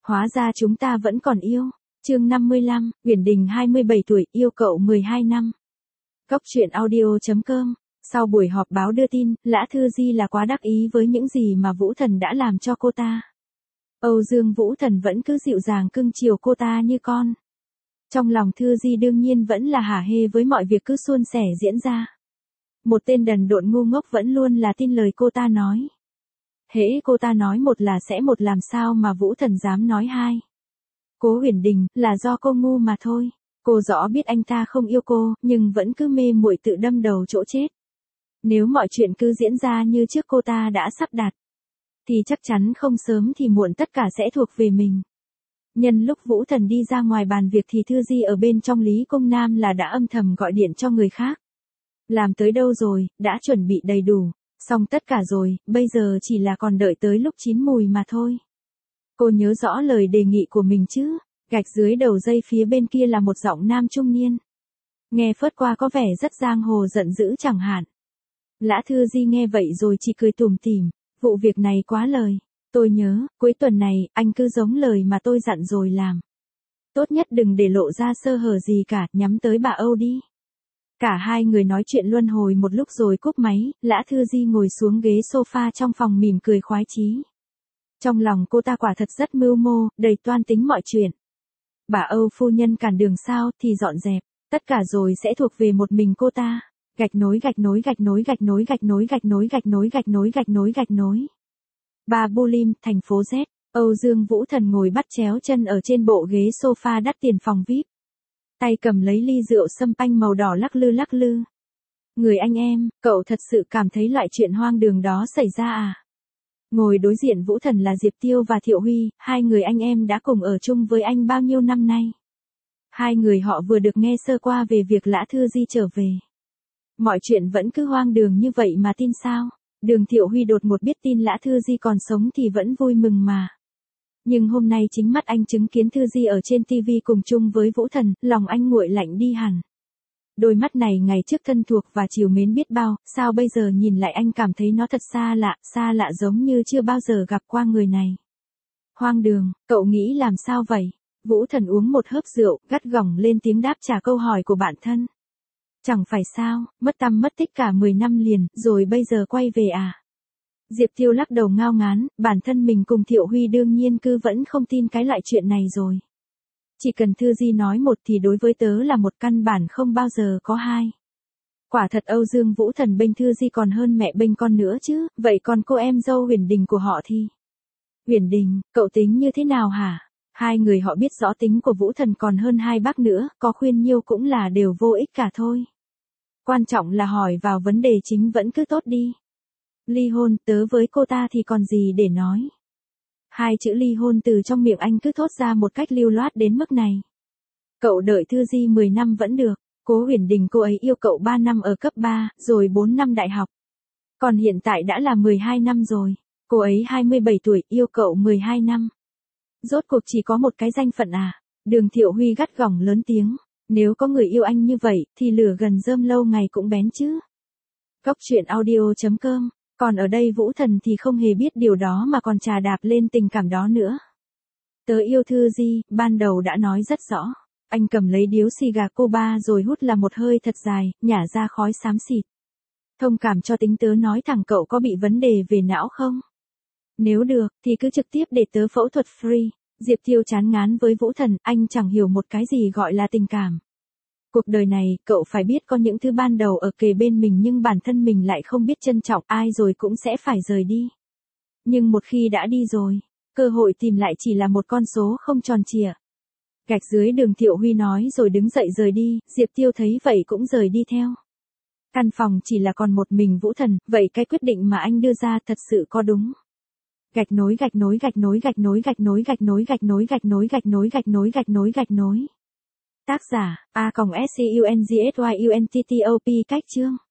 Hóa ra chúng ta vẫn còn yêu. Chương 55, Uyển Đình 27 tuổi, yêu cậu 12 năm. Góc truyện audio.com. Sau buổi họp báo đưa tin, Lã Thư Di là quá đắc ý với những gì mà Vũ Thần đã làm cho cô ta. Âu Dương Vũ Thần vẫn cứ dịu dàng cưng chiều cô ta như con. Trong lòng Thư Di đương nhiên vẫn là hả hê với mọi việc cứ suôn sẻ diễn ra. Một tên đần độn ngu ngốc vẫn luôn là tin lời cô ta nói. Hễ cô ta nói một là sẽ một, làm sao mà Vũ Thần dám nói hai. Cố Uyển Đình, là do cô ngu mà thôi. Cô rõ biết anh ta không yêu cô, nhưng vẫn cứ mê muội tự đâm đầu chỗ chết. Nếu mọi chuyện cứ diễn ra như trước cô ta đã sắp đặt, thì chắc chắn không sớm thì muộn tất cả sẽ thuộc về mình. Nhân lúc Vũ Thần đi ra ngoài bàn việc thì Thư Di ở bên trong Lý Cung Nam là đã âm thầm gọi điện cho người khác. Làm tới đâu rồi, đã chuẩn bị đầy đủ, xong tất cả rồi, bây giờ chỉ là còn đợi tới lúc chín mùi mà thôi. Cô nhớ rõ lời đề nghị của mình chứ? Gạch dưới đầu dây phía bên kia là một giọng nam trung niên. Nghe phớt qua có vẻ rất giang hồ giận dữ chẳng hạn. Lã Thư Di nghe vậy rồi chỉ cười tủm tỉm, vụ việc này quá lời. Tôi nhớ, cuối tuần này, anh cứ giống lời mà tôi dặn rồi làm. Tốt nhất đừng để lộ ra sơ hở gì cả, nhắm tới bà Âu đi. Cả hai người nói chuyện luân hồi một lúc rồi cúp máy, Lã Thư Di ngồi xuống ghế sofa trong phòng mỉm cười khoái chí. Trong lòng cô ta quả thật rất mưu mô, đầy toan tính mọi chuyện. Bà Âu phu nhân cản đường sao thì dọn dẹp, tất cả rồi sẽ thuộc về một mình cô ta. Gạch nối gạch nối gạch nối gạch nối gạch nối gạch nối gạch nối gạch nối gạch nối gạch nối. Ba Bulim, thành phố Z. Âu Dương Vũ Thần ngồi bắt chéo chân ở trên bộ ghế sofa đắt tiền phòng VIP. Tay cầm lấy ly rượu sâm panh màu đỏ lắc lư lắc lư. Người anh em, cậu thật sự cảm thấy loại chuyện hoang đường đó xảy ra à? Ngồi đối diện Vũ Thần là Diệp Tiêu và Thiệu Huy, hai người anh em đã cùng ở chung với anh bao nhiêu năm nay. Hai người họ vừa được nghe sơ qua về việc Lã Thư Di trở về. Mọi chuyện vẫn cứ hoang đường như vậy mà tin sao? Đường Thiệu Huy đột ngột biết tin Lã Thư Di còn sống thì vẫn vui mừng mà. Nhưng hôm nay chính mắt anh chứng kiến Thư Di ở trên TV cùng chung với Vũ Thần, lòng anh nguội lạnh đi hẳn. Đôi mắt này ngày trước thân thuộc và chiều mến biết bao, sao bây giờ nhìn lại anh cảm thấy nó thật xa lạ giống như chưa bao giờ gặp qua người này. Hoang đường, cậu nghĩ làm sao vậy? Vũ Thần uống một hớp rượu, gắt gỏng lên tiếng đáp trả câu hỏi của bạn thân. Chẳng phải sao, mất tăm mất tích cả 10 năm liền, rồi bây giờ quay về à? Diệp Tiêu lắc đầu ngao ngán, bản thân mình cùng Thiệu Huy đương nhiên cứ vẫn không tin cái loại chuyện này rồi. Chỉ cần Thư Di nói một thì đối với tớ là một, căn bản không bao giờ có hai. Quả thật Âu Dương Vũ Thần bênh Thư Di còn hơn mẹ bênh con nữa chứ, vậy còn cô em dâu Uyển Đình của họ thì? Uyển Đình, cậu tính như thế nào hả? Hai người họ biết rõ tính của Vũ Thần còn hơn hai bác nữa, có khuyên nhiêu cũng là đều vô ích cả thôi. Quan trọng là hỏi vào vấn đề chính vẫn cứ tốt đi. Ly hôn, tớ với cô ta thì còn gì để nói. Hai chữ ly hôn từ trong miệng anh cứ thốt ra một cách lưu loát đến mức này. Cậu đợi Thư Di 10 năm vẫn được, Cố Uyển Đình cô ấy yêu cậu 3 năm ở cấp 3, rồi 4 năm đại học. Còn hiện tại đã là 12 năm rồi, cô ấy 27 tuổi, yêu cậu 12 năm. Rốt cuộc chỉ có một cái danh phận à? Đường Thiệu Huy gắt gỏng lớn tiếng, nếu có người yêu anh như vậy, thì lửa gần rơm lâu ngày cũng bén chứ. Góc truyện audio.com. Còn ở đây Vũ Thần thì không hề biết điều đó mà còn chà đạp lên tình cảm đó nữa. Tớ yêu Thư Di, ban đầu đã nói rất rõ. Anh cầm lấy điếu xì gà Cuba rồi hút là một hơi thật dài, nhả ra khói xám xịt. Thông cảm cho tính tớ nói thẳng, cậu có bị vấn đề về não không? Nếu được, thì cứ trực tiếp để tớ phẫu thuật free. Diệp Tiêu chán ngán với Vũ Thần, anh chẳng hiểu một cái gì gọi là tình cảm. Cuộc đời này, cậu phải biết có những thứ ban đầu ở kề bên mình nhưng bản thân mình lại không biết trân trọng, ai rồi cũng sẽ phải rời đi. Nhưng một khi đã đi rồi, cơ hội tìm lại chỉ là một con số không tròn trịa. Gạch dưới đường Thiệu Huy nói rồi đứng dậy rời đi, Diệp Tiêu thấy vậy cũng rời đi theo. Căn phòng chỉ là còn một mình Vũ Thần, vậy cái quyết định mà anh đưa ra thật sự có đúng? Gạch nối gạch nối gạch nối gạch nối gạch nối gạch nối gạch nối gạch nối gạch nối gạch nối gạch nối gạch nối. Tác giả A.SCUNGSYUNTTOP. Cách chương